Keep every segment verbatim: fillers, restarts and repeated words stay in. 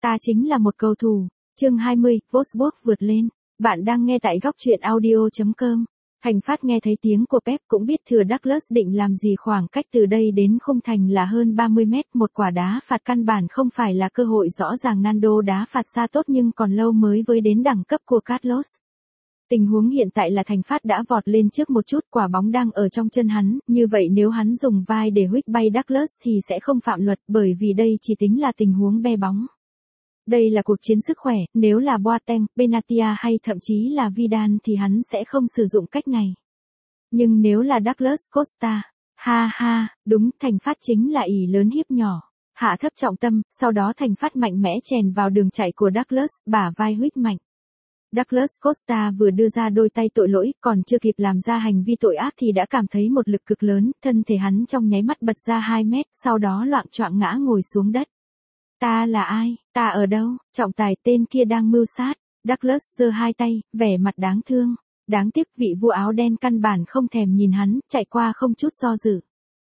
Ta chính là một cầu thủ. Chương hai mươi, Wolfsburg vượt lên. Bạn đang nghe tại góc truyện audio chấm com. Thành Phát nghe thấy tiếng của Pep cũng biết thừa Douglas định làm gì, khoảng cách từ đây đến khung thành là hơn ba mươi mét, một quả đá phạt căn bản không phải là cơ hội rõ ràng. Nando đá phạt xa tốt nhưng còn lâu mới với đến đẳng cấp của Carlos. Tình huống hiện tại là Thành Phát đã vọt lên trước một chút, quả bóng đang ở trong chân hắn, như vậy nếu hắn dùng vai để huých bay Douglas thì sẽ không phạm luật, bởi vì đây chỉ tính là tình huống be bóng. Đây là cuộc chiến sức khỏe, nếu là Boateng, Benatia hay thậm chí là Vidal thì hắn sẽ không sử dụng cách này. Nhưng nếu là Douglas Costa, ha ha, đúng, Thành Phát chính là ỷ lớn hiếp nhỏ. Hạ thấp trọng tâm, sau đó Thành Phát mạnh mẽ chèn vào đường chạy của Douglas, bả vai huých mạnh. Douglas Costa vừa đưa ra đôi tay tội lỗi, còn chưa kịp làm ra hành vi tội ác thì đã cảm thấy một lực cực lớn, thân thể hắn trong nháy mắt bật ra hai mét, sau đó loạng choạng ngã ngồi xuống đất. Ta là ai? Ta ở đâu? Trọng tài tên kia đang mưu sát. Douglas giơ hai tay, vẻ mặt đáng thương. Đáng tiếc vị vua áo đen căn bản không thèm nhìn hắn, chạy qua không chút do dự.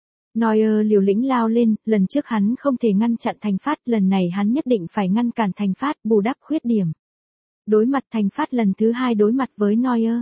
Neuer liều lĩnh lao lên, lần trước hắn không thể ngăn chặn Thành Phát, lần này hắn nhất định phải ngăn cản Thành Phát, bù đắp khuyết điểm. Đối mặt Thành Phát lần thứ hai đối mặt với Neuer.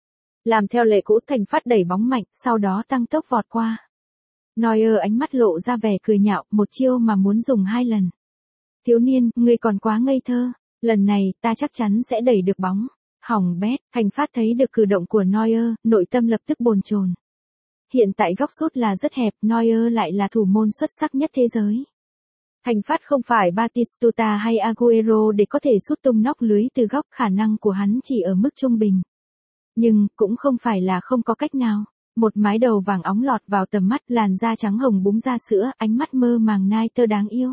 Làm theo lệ cũ, Thành Phát đẩy bóng mạnh, sau đó tăng tốc vọt qua. Neuer ánh mắt lộ ra vẻ cười nhạo, một chiêu mà muốn dùng hai lần. Thiếu niên, ngươi còn quá ngây thơ, lần này ta chắc chắn sẽ đẩy được bóng. Hỏng bét, Thành Phát thấy được cử động của Neuer, nội tâm lập tức bồn chồn. Hiện tại góc sút là rất hẹp, Neuer lại là thủ môn xuất sắc nhất thế giới. Thành Phát không phải Batistuta hay Agüero để có thể sút tung nóc lưới từ góc, khả năng của hắn chỉ ở mức trung bình. Nhưng, cũng không phải là không có cách nào. Một mái đầu vàng óng lọt vào tầm mắt, làn da trắng hồng búng ra sữa, ánh mắt mơ màng nai tơ đáng yêu.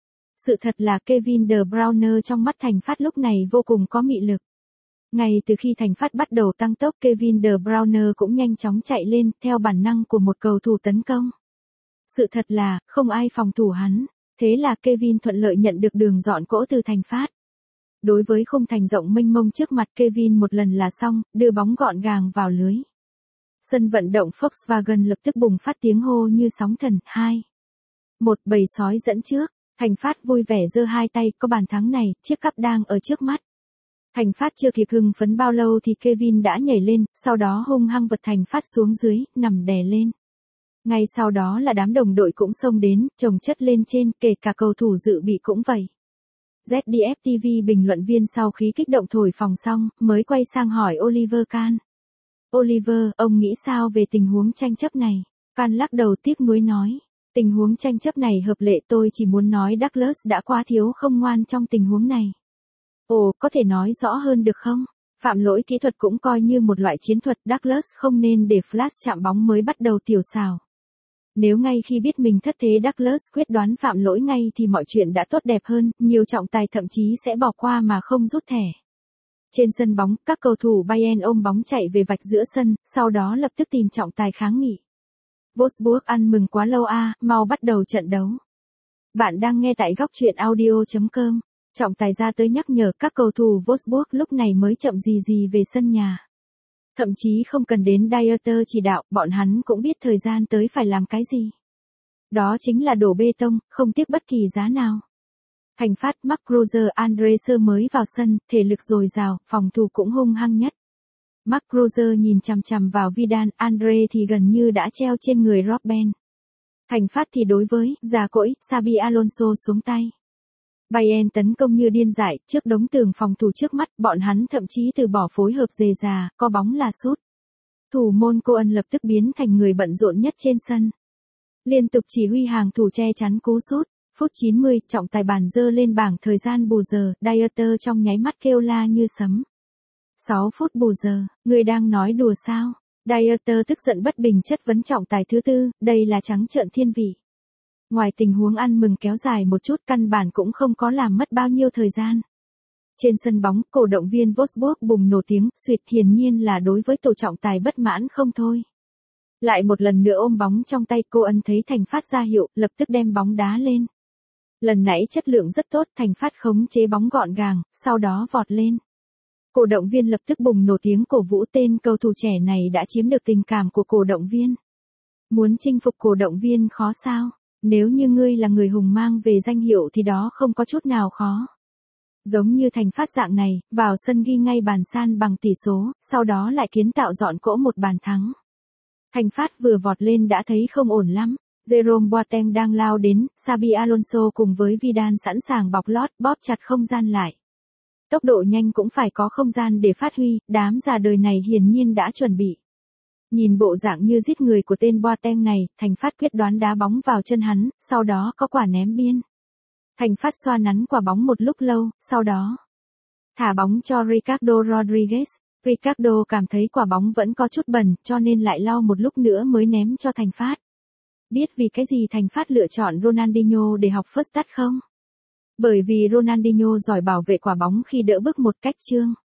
Sự thật là Kevin De Bruyne trong mắt Thành Phát lúc này vô cùng có mị lực. Ngay từ khi Thành Phát bắt đầu tăng tốc, Kevin De Bruyne cũng nhanh chóng chạy lên, theo bản năng của một cầu thủ tấn công. Sự thật là, không ai phòng thủ hắn. Thế là Kevin thuận lợi nhận được đường dọn cỗ từ Thành Phát. Đối với khung thành rộng mênh mông trước mặt Kevin một lần là xong, đưa bóng gọn gàng vào lưới. Sân vận động Volkswagen lập tức bùng phát tiếng hô như sóng thần. Hai, một bầy sói dẫn trước. Thành Phát vui vẻ giơ hai tay, có bàn thắng này, chiếc cúp đang ở trước mắt. Thành Phát chưa kịp hưng phấn bao lâu thì Kevin đã nhảy lên, sau đó hung hăng vật Thành Phát xuống dưới, nằm đè lên. Ngay sau đó là đám đồng đội cũng xông đến, chồng chất lên trên, kể cả cầu thủ dự bị cũng vậy. Z D F T V bình luận viên sau khi kích động thổi phồng xong, mới quay sang hỏi Oliver Kahn. Oliver, ông nghĩ sao về tình huống tranh chấp này? Kahn lắc đầu tiếc nuối nói. Tình huống tranh chấp này hợp lệ, tôi chỉ muốn nói Douglas đã quá thiếu không ngoan trong tình huống này. Ồ, có thể nói rõ hơn được không? Phạm lỗi kỹ thuật cũng coi như một loại chiến thuật, Douglas không nên để Flash chạm bóng mới bắt đầu tiểu xào. Nếu ngay khi biết mình thất thế Douglas quyết đoán phạm lỗi ngay thì mọi chuyện đã tốt đẹp hơn, nhiều trọng tài thậm chí sẽ bỏ qua mà không rút thẻ. Trên sân bóng, các cầu thủ Bayern ôm bóng chạy về vạch giữa sân, sau đó lập tức tìm trọng tài kháng nghị. Wolfsburg ăn mừng quá lâu a, mau bắt đầu trận đấu. Bạn đang nghe tại góc truyện audio chấm com. Trọng tài ra tới nhắc nhở các cầu thủ Wolfsburg lúc này mới chậm gì gì về sân nhà. Thậm chí không cần đến Dieter chỉ đạo, bọn hắn cũng biết thời gian tới phải làm cái gì. Đó chính là đổ bê tông, không tiếc bất kỳ giá nào. Thành Phát, Marc Roger, André mới vào sân, thể lực dồi dào, phòng thủ cũng hung hăng nhất. Marc Roger nhìn chằm chằm vào Vidal, André thì gần như đã treo trên người Robben. Thành Phát thì đối với, già cỗi, Xabi Alonso xuống tay. Bayern tấn công như điên dại, trước đống tường phòng thủ trước mắt, bọn hắn thậm chí từ bỏ phối hợp dề già, có bóng là sút. Thủ môn Cohen lập tức biến thành người bận rộn nhất trên sân. Liên tục chỉ huy hàng thủ che chắn cú sút. Phút chín mươi, trọng tài bàn dơ lên bảng thời gian bù giờ, Dieter trong nháy mắt kêu la như sấm. sáu phút bù giờ, người đang nói đùa sao? Dieter tức giận bất bình chất vấn trọng tài thứ tư, đây là trắng trợn thiên vị. Ngoài tình huống ăn mừng kéo dài một chút, căn bản cũng không có làm mất bao nhiêu thời gian. Trên sân bóng, cổ động viên Wolfsburg bùng nổ tiếng, suýt, hiển nhiên là đối với tổ trọng tài bất mãn không thôi. Lại một lần nữa ôm bóng trong tay, Cohen thấy Thành Phát ra hiệu, lập tức đem bóng đá lên. Lần nãy chất lượng rất tốt, Thành Phát khống chế bóng gọn gàng, sau đó vọt lên. Cổ động viên lập tức bùng nổ tiếng cổ vũ, tên cầu thủ trẻ này đã chiếm được tình cảm của cổ động viên. Muốn chinh phục cổ động viên khó sao? Nếu như ngươi là người hùng mang về danh hiệu thì đó không có chút nào khó. Giống như Thành Phát dạng này, vào sân ghi ngay bàn san bằng tỷ số, sau đó lại kiến tạo dọn cỗ một bàn thắng. Thành Phát vừa vọt lên đã thấy không ổn lắm. Jerome Boateng đang lao đến, Xabi Alonso cùng với Vidal sẵn sàng bọc lót, bóp chặt không gian lại. Tốc độ nhanh cũng phải có không gian để phát huy, đám già đời này hiển nhiên đã chuẩn bị. Nhìn bộ dạng như giết người của tên Boateng này, Thành Phát quyết đoán đá bóng vào chân hắn, sau đó có quả ném biên. Thành Phát xoa nắn quả bóng một lúc lâu, sau đó thả bóng cho Ricardo Rodriguez. Ricardo cảm thấy quả bóng vẫn có chút bẩn, cho nên lại lau một lúc nữa mới ném cho Thành Phát. Biết vì cái gì Thành Phát lựa chọn Ronaldinho để học first touch không? Bởi vì Ronaldinho giỏi bảo vệ quả bóng khi đỡ bức một cách chương.